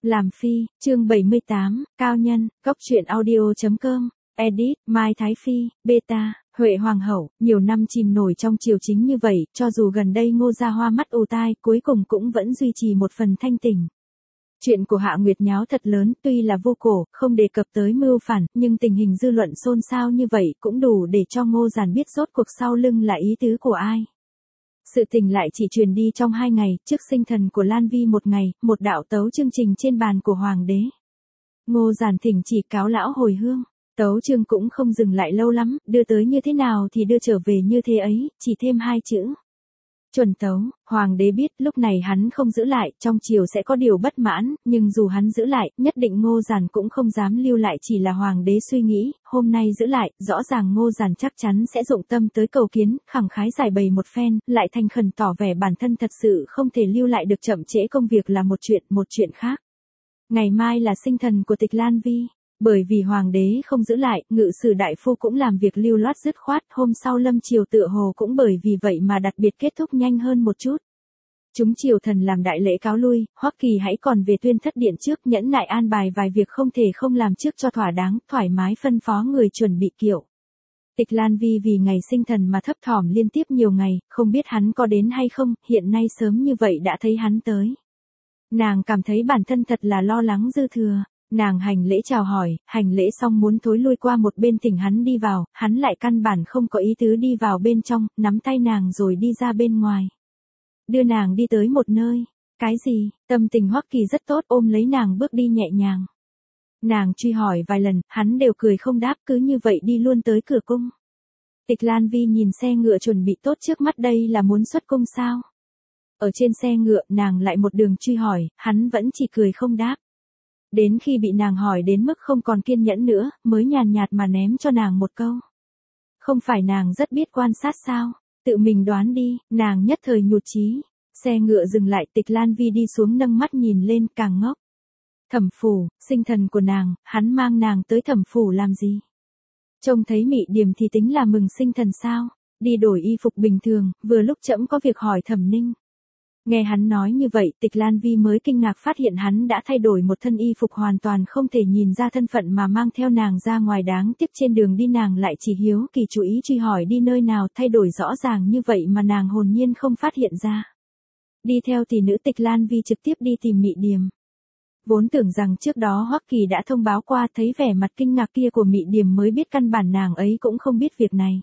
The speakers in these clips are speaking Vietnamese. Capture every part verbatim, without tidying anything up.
Làm phi, chương bảy mươi tám, cao nhân, góc truyện audio.com, edit, Mai Thái Phi, beta, Huệ Hoàng hậu, nhiều năm chìm nổi trong triều chính như vậy, cho dù gần đây Ngô gia hoa mắt ù tai, cuối cùng cũng vẫn duy trì một phần thanh tỉnh. Chuyện của Hạ Nguyệt nháo thật lớn, tuy là vô cổ, không đề cập tới mưu phản, nhưng tình hình dư luận xôn xao như vậy cũng đủ để cho Ngô Giản biết rốt cuộc sau lưng là ý tứ của ai. Sự tình lại chỉ truyền đi trong hai ngày, trước sinh thần của Lan Vi một ngày, một đạo tấu chương trình trên bàn của Hoàng đế. Ngô Giản thỉnh chỉ cáo lão hồi hương, tấu chương cũng không dừng lại lâu lắm, đưa tới như thế nào thì đưa trở về như thế ấy, chỉ thêm hai chữ. Chuẩn tấu. Hoàng đế biết lúc này hắn không giữ lại, trong triều sẽ có điều bất mãn, nhưng dù hắn giữ lại, nhất định Ngô Giản cũng không dám lưu lại, chỉ là Hoàng đế suy nghĩ, hôm nay giữ lại, rõ ràng Ngô Giản chắc chắn sẽ dụng tâm tới cầu kiến, khẳng khái giải bày một phen, lại thành khẩn tỏ vẻ bản thân thật sự không thể lưu lại được, chậm trễ công việc là một chuyện, một chuyện khác. Ngày mai là sinh thần của Tịch Lan Vi. Bởi vì Hoàng đế không giữ lại, ngự sử đại phu cũng làm việc lưu loát dứt khoát, hôm sau lâm triều tựa hồ cũng bởi vì vậy mà đặc biệt kết thúc nhanh hơn một chút. Chúng triều thần làm đại lễ cáo lui, Hoắc Kỳ hãy còn về Tuyên Thất Điện trước, nhẫn nại an bài vài việc không thể không làm trước cho thỏa đáng, thoải mái phân phó người chuẩn bị kiệu. Tịch Lan Vi vì ngày sinh thần mà thấp thỏm liên tiếp nhiều ngày, không biết hắn có đến hay không, hiện nay sớm như vậy đã thấy hắn tới. Nàng cảm thấy bản thân thật là lo lắng dư thừa. Nàng hành lễ chào hỏi, hành lễ xong muốn thối lui qua một bên thỉnh hắn đi vào, hắn lại căn bản không có ý tứ đi vào bên trong, nắm tay nàng rồi đi ra bên ngoài. Đưa nàng đi tới một nơi. Cái gì? Tâm tình Hoắc Kỳ rất tốt, ôm lấy nàng bước đi nhẹ nhàng. Nàng truy hỏi vài lần, hắn đều cười không đáp, cứ như vậy đi luôn tới cửa cung. Tịch Lan Vi nhìn xe ngựa chuẩn bị tốt trước mắt, đây là muốn xuất cung sao? Ở trên xe ngựa, nàng lại một đường truy hỏi, hắn vẫn chỉ cười không đáp. Đến khi bị nàng hỏi đến mức không còn kiên nhẫn nữa, mới nhàn nhạt mà ném cho nàng một câu. Không phải nàng rất biết quan sát sao? Tự mình đoán đi. Nàng nhất thời nhụt chí. Xe ngựa dừng lại, Tịch Lan Vi đi xuống nâng mắt nhìn lên, càng ngốc. Thẩm phủ, sinh thần của nàng, hắn mang nàng tới thẩm phủ làm gì? Trông thấy Mị Điềm thì tính là mừng sinh thần sao? Đi đổi y phục bình thường, vừa lúc trẫm có việc hỏi Thẩm Ninh. Nghe hắn nói như vậy, Tịch Lan Vi mới kinh ngạc phát hiện hắn đã thay đổi một thân y phục hoàn toàn không thể nhìn ra thân phận mà mang theo nàng ra ngoài, đáng tiếc trên đường đi nàng lại chỉ hiếu kỳ chú ý truy hỏi đi nơi nào, thay đổi rõ ràng như vậy mà nàng hồn nhiên không phát hiện ra. Đi theo tỷ nữ Tịch Lan Vi trực tiếp đi tìm Mị Điềm. Vốn tưởng rằng trước đó Hoắc Kỳ đã thông báo qua, thấy vẻ mặt kinh ngạc kia của Mị Điềm mới biết căn bản nàng ấy cũng không biết việc này.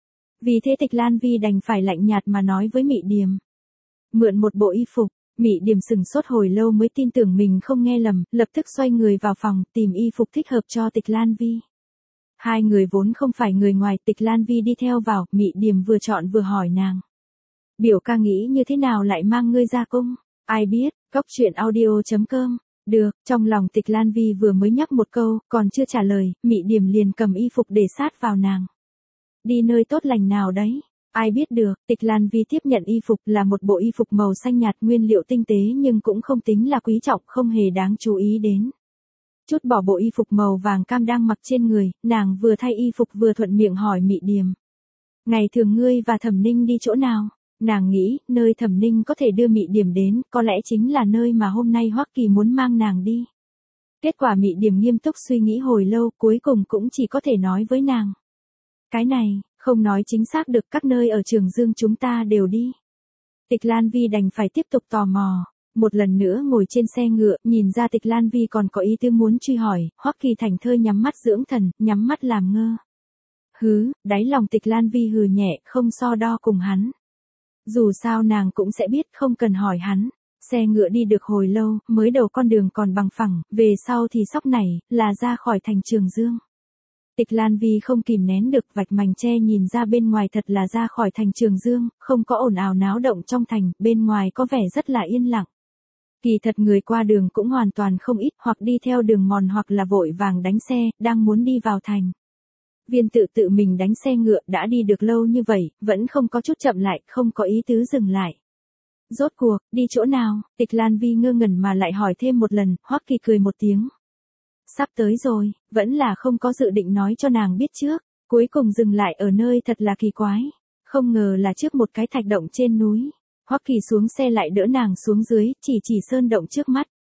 Vì thế Tịch Lan Vi đành phải lạnh nhạt mà nói với Mị Điềm. Mượn một bộ y phục. Mị Điềm sừng sốt hồi lâu mới tin tưởng mình không nghe lầm, lập tức xoay người vào phòng tìm y phục thích hợp cho Tịch Lan Vi. Hai người vốn không phải người ngoài, Tịch Lan Vi đi theo vào, Mị Điềm vừa chọn vừa hỏi nàng. Biểu ca nghĩ như thế nào lại mang ngươi ra cung? Ai biết, góc truyện audio.com. Được, trong lòng Tịch Lan Vi vừa mới nhắc một câu, còn chưa trả lời, Mị Điềm liền cầm y phục để sát vào nàng. Đi nơi tốt lành nào đấy? Ai biết được. Tịch Lan Vi tiếp nhận y phục, là một bộ y phục màu xanh nhạt, nguyên liệu tinh tế nhưng cũng không tính là quý trọng, không hề đáng chú ý đến. Chút bỏ bộ y phục màu vàng cam đang mặc trên người, nàng vừa thay y phục vừa thuận miệng hỏi Mị Điềm. Ngày thường ngươi và Thẩm Ninh đi chỗ nào? Nàng nghĩ, nơi Thẩm Ninh có thể đưa Mị Điềm đến, có lẽ chính là nơi mà hôm nay Hoắc Kỳ muốn mang nàng đi. Kết quả Mị Điềm nghiêm túc suy nghĩ hồi lâu, cuối cùng cũng chỉ có thể nói với nàng. Cái này, không nói chính xác được, các nơi ở Trường Dương chúng ta đều đi. Tịch Lan Vi đành phải tiếp tục tò mò. Một lần nữa ngồi trên xe ngựa, nhìn ra Tịch Lan Vi còn có ý tư muốn truy hỏi, Hoắc Kỳ thảnh thơi nhắm mắt dưỡng thần, nhắm mắt làm ngơ. Hứ, đáy lòng Tịch Lan Vi hừ nhẹ, không so đo cùng hắn. Dù sao nàng cũng sẽ biết, không cần hỏi hắn. Xe ngựa đi được hồi lâu, mới đầu con đường còn bằng phẳng, về sau thì sóc nảy, là ra khỏi thành Trường Dương. Tịch Lan Vi không kìm nén được, vạch mành che nhìn ra bên ngoài, thật là ra khỏi thành Trường Dương, không có ồn ào náo động trong thành, bên ngoài có vẻ rất là yên lặng. Kỳ thật người qua đường cũng hoàn toàn không ít, hoặc đi theo đường mòn hoặc là vội vàng đánh xe, đang muốn đi vào thành. Viên tự tự mình đánh xe ngựa, đã đi được lâu như vậy, vẫn không có chút chậm lại, không có ý tứ dừng lại. Rốt cuộc, đi chỗ nào? Tịch Lan Vi ngơ ngẩn mà lại hỏi thêm một lần, Hoắc Kỳ cười một tiếng. Sắp tới rồi, vẫn là không có dự định nói cho nàng biết trước, cuối cùng dừng lại ở nơi thật là kỳ quái, không ngờ là trước một cái thạch động trên núi. Hoắc Kỳ xuống xe lại đỡ nàng xuống dưới, chỉ chỉ sơn động trước mắt.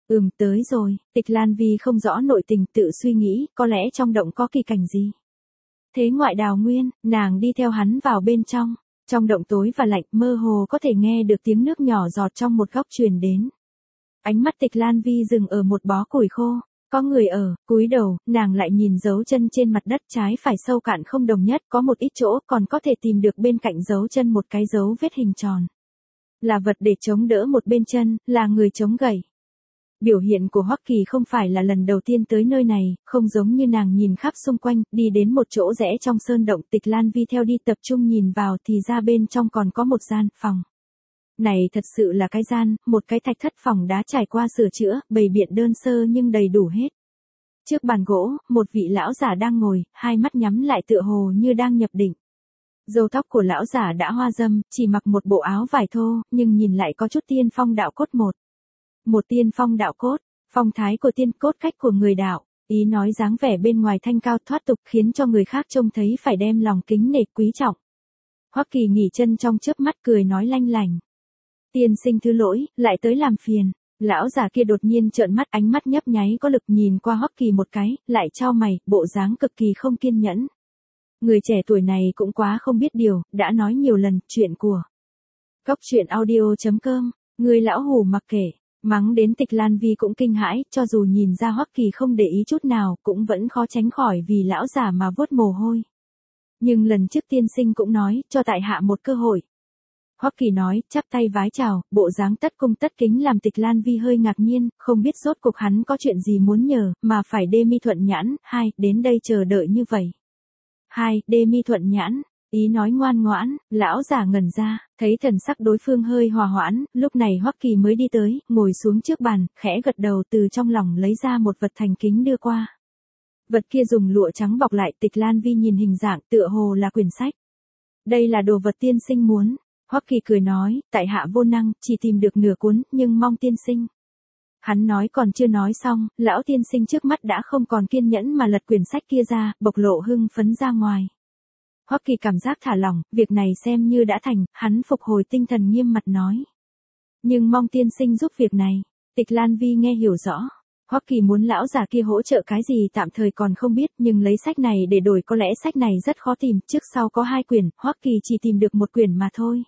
Ừm tới rồi, Tịch Lan Vi không rõ nội tình tự suy nghĩ, có lẽ trong động có kỳ cảnh gì. Thế ngoại Đào Nguyên, nàng đi theo hắn vào bên trong. Trong động tối và lạnh mơ hồ có thể nghe được tiếng nước nhỏ giọt trong một góc truyền đến. Ánh mắt Tịch Lan Vi dừng ở một bó củi khô. Có người ở, cúi đầu, nàng lại nhìn dấu chân trên mặt đất trái phải sâu cạn không đồng nhất, có một ít chỗ còn có thể tìm được bên cạnh dấu chân một cái dấu vết hình tròn. Là vật để chống đỡ một bên chân, là người chống gậy. Biểu hiện của Hoắc Kỳ không phải là lần đầu tiên tới nơi này, không giống như nàng nhìn khắp xung quanh, đi đến một chỗ rẽ trong sơn động. Tịch Lan Vi theo đi tập trung nhìn vào thì ra bên trong còn có một gian phòng. Này thật sự là cái gian, một cái thạch thất phòng đá trải qua sửa chữa, bày biện đơn sơ nhưng đầy đủ hết. Trước bàn gỗ, một vị lão giả đang ngồi, hai mắt nhắm lại tựa hồ như đang nhập định. Râu tóc của lão giả đã hoa râm, chỉ mặc một bộ áo vải thô, nhưng nhìn lại có chút tiên phong đạo cốt một. Một tiên phong đạo cốt, phong thái của tiên cốt cách của người đạo, ý nói dáng vẻ bên ngoài thanh cao thoát tục khiến cho người khác trông thấy phải đem lòng kính nể quý trọng. Hoắc Kỳ nghỉ chân trong chớp mắt cười nói lanh lành. Tiên sinh thứ lỗi, lại tới làm phiền. Lão già kia đột nhiên trợn mắt, ánh mắt nhấp nháy có lực nhìn qua Hoắc Kỳ một cái, lại chau mày, bộ dáng cực kỳ không kiên nhẫn. Người trẻ tuổi này cũng quá không biết điều, đã nói nhiều lần, chuyện của Cốc truyện audio chấm com, người lão hủ mặc kệ, mắng đến Tịch Lan Vi cũng kinh hãi, cho dù nhìn ra Hoắc Kỳ không để ý chút nào, cũng vẫn khó tránh khỏi vì lão già mà vuốt mồ hôi. Nhưng lần trước tiên sinh cũng nói, cho tại hạ một cơ hội. Hoắc Kỳ nói, chắp tay vái chào, bộ dáng tất cung tất kính làm Tịch Lan Vi hơi ngạc nhiên, không biết rốt cuộc hắn có chuyện gì muốn nhờ, mà phải đê mi thuận nhãn, hai, đến đây chờ đợi như vậy. Hai, đê mi thuận nhãn, ý nói ngoan ngoãn, lão già ngẩn ra, thấy thần sắc đối phương hơi hòa hoãn, lúc này Hoắc Kỳ mới đi tới, ngồi xuống trước bàn, khẽ gật đầu từ trong lòng lấy ra một vật thành kính đưa qua. Vật kia dùng lụa trắng bọc lại, Tịch Lan Vi nhìn hình dạng tựa hồ là quyển sách. Đây là đồ vật tiên sinh muốn. Hoắc Kỳ cười nói, tại hạ vô năng, chỉ tìm được nửa cuốn, nhưng mong tiên sinh. Hắn nói còn chưa nói xong, lão tiên sinh trước mắt đã không còn kiên nhẫn mà lật quyển sách kia ra, bộc lộ hưng phấn ra ngoài. Hoắc Kỳ cảm giác thả lỏng, việc này xem như đã thành, hắn phục hồi tinh thần nghiêm mặt nói. Nhưng mong tiên sinh giúp việc này. Tịch Lan Vi nghe hiểu rõ. Hoắc Kỳ muốn lão già kia hỗ trợ cái gì tạm thời còn không biết, nhưng lấy sách này để đổi có lẽ sách này rất khó tìm, trước sau có hai quyển, Hoắc Kỳ chỉ tìm được một quyển mà thôi.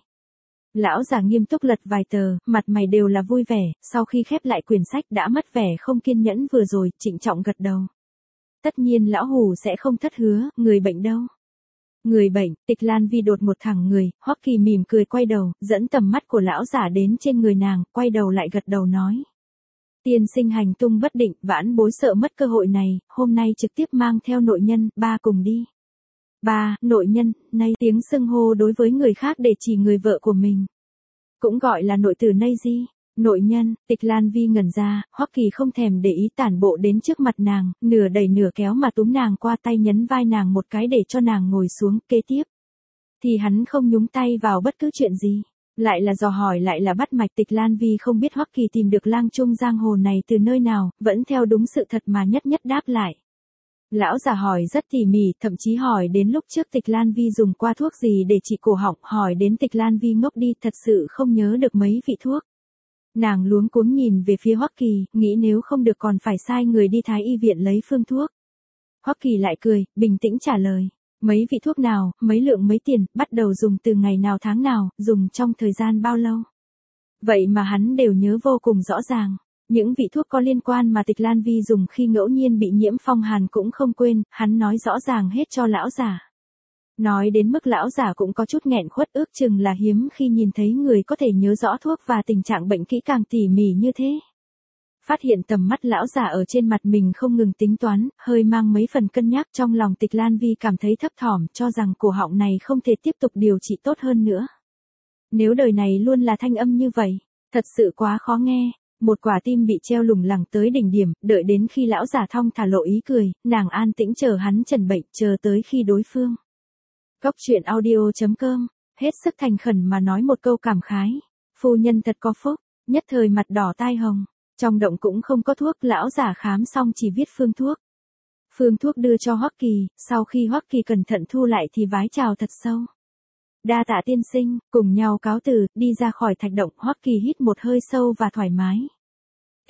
Lão già nghiêm túc lật vài tờ, mặt mày đều là vui vẻ, sau khi khép lại quyển sách đã mất vẻ không kiên nhẫn vừa rồi, trịnh trọng gật đầu. Tất nhiên lão hủ sẽ không thất hứa, người bệnh đâu? Người bệnh, Tịch Lan Vi đột một thẳng người, Hoắc Kỳ mỉm cười quay đầu, dẫn tầm mắt của lão giả đến trên người nàng, quay đầu lại gật đầu nói. Tiên sinh hành tung bất định, vãn bối sợ mất cơ hội này, hôm nay trực tiếp mang theo nội nhân, ba cùng đi. Ba, nội nhân, nay tiếng xưng hô đối với người khác để chỉ người vợ của mình. Cũng gọi là nội tử nay di, nội nhân. Tịch Lan Vi ngẩn ra, Hoắc Kỳ không thèm để ý tản bộ đến trước mặt nàng, nửa đẩy nửa kéo mà túm nàng qua tay nhấn vai nàng một cái để cho nàng ngồi xuống, kế tiếp. Thì hắn không nhúng tay vào bất cứ chuyện gì. Lại là dò hỏi lại là bắt mạch. Tịch Lan Vi không biết Hoắc Kỳ tìm được lang trung giang hồ này từ nơi nào, vẫn theo đúng sự thật mà nhất nhất đáp lại. Lão già hỏi rất tỉ mỉ, thậm chí hỏi đến lúc trước Tịch Lan Vi dùng qua thuốc gì để trị cổ họng, hỏi đến Tịch Lan Vi ngốc đi, thật sự không nhớ được mấy vị thuốc. Nàng luống cuống nhìn về phía Hoắc Kỳ, nghĩ nếu không được còn phải sai người đi Thái y viện lấy phương thuốc. Hoắc Kỳ lại cười, bình tĩnh trả lời. Mấy vị thuốc nào, mấy lượng mấy tiền, bắt đầu dùng từ ngày nào tháng nào, dùng trong thời gian bao lâu. Vậy mà hắn đều nhớ vô cùng rõ ràng. Những vị thuốc có liên quan mà Tịch Lan Vi dùng khi ngẫu nhiên bị nhiễm phong hàn cũng không quên, hắn nói rõ ràng hết cho lão giả. Nói đến mức lão giả cũng có chút nghẹn khuất, ước chừng là hiếm khi nhìn thấy người có thể nhớ rõ thuốc và tình trạng bệnh kỹ càng tỉ mỉ như thế. Phát hiện tầm mắt lão giả ở trên mặt mình không ngừng tính toán, hơi mang mấy phần cân nhắc, trong lòng Tịch Lan Vi cảm thấy thấp thỏm, cho rằng cổ họng này không thể tiếp tục điều trị tốt hơn nữa. Nếu đời này luôn là thanh âm như vậy, thật sự quá khó nghe. Một quả tim bị treo lủng lẳng tới đỉnh điểm, đợi đến khi lão giả thong thả lộ ý cười, nàng an tĩnh chờ hắn trần bệnh, chờ tới khi đối phương. Cốc truyện audio chấm com, hết sức thành khẩn mà nói một câu cảm khái. Phu nhân thật có phúc, nhất thời mặt đỏ tai hồng. Trong động cũng không có thuốc, lão giả khám xong chỉ viết phương thuốc. Phương thuốc đưa cho Hoắc Kỳ, sau khi Hoắc Kỳ cẩn thận thu lại thì vái chào thật sâu. Đa tạ tiên sinh, cùng nhau cáo từ, đi ra khỏi thạch động. Hoắc Kỳ hít một hơi sâu và thoải mái.